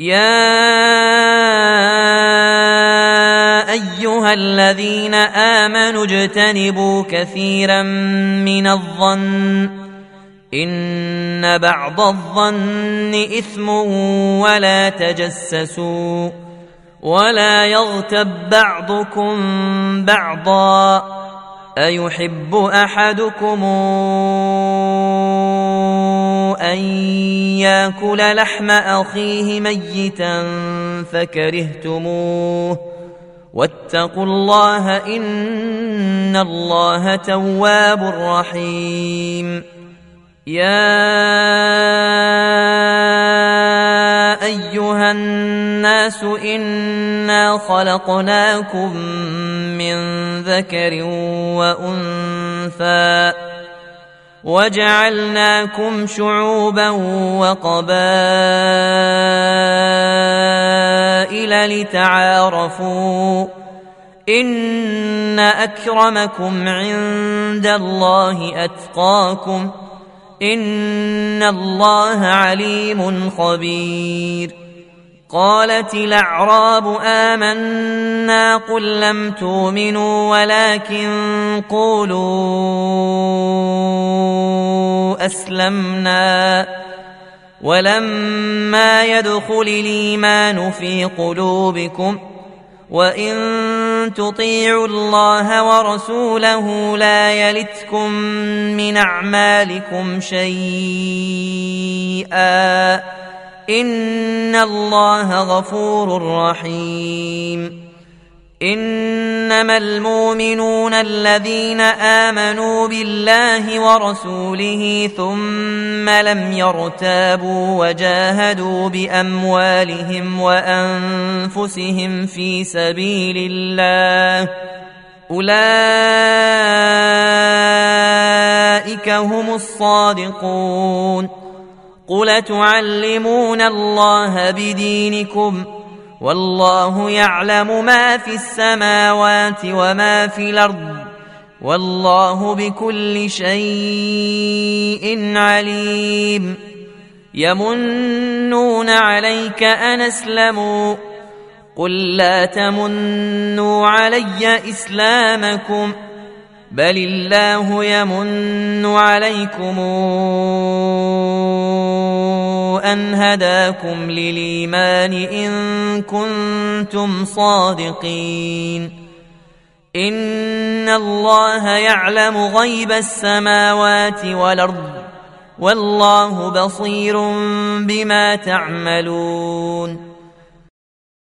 يا أيها الذين آمنوا اجتنبوا كثيرا من الظن إن بعض الظن إثم ولا تجسسوا ولا يغتب بعضكم بعضا أيحب أحدكم أن يأكل لحم أخيه ميتا فكرهتموه واتقوا الله إن الله تواب رحيم يا أيها الناس إنا خلقناكم من ذكر وأنثى وجعلناكم شعوبا وقبائل لتعارفوا إن أكرمكم عند الله أتقاكم إن الله عليم خبير قالت الأعراب آمنا قل لم تؤمنوا ولكن قولوا أسلمنا ولما يدخل الإيمان في قلوبكم وإن تطيعوا الله ورسوله لا يلتكم من أعمالكم شيئا إن الله غفور رحيم إنما المؤمنون الذين آمنوا بالله ورسوله ثم لم يرتابوا وجاهدوا بأموالهم وأنفسهم في سبيل الله أولئك هم الصادقون قل تعلمون الله بدينكم والله يعلم ما في السماوات وما في الأرض والله بكل شيء عليم يمنون عليك أن أسلموا قل لا تمنوا علي إسلامكم بل الله يمن عليكم أن هداكم للإيمان إن كنتم صادقين إن الله يعلم غيب السماوات والأرض والله بصير بما تعملون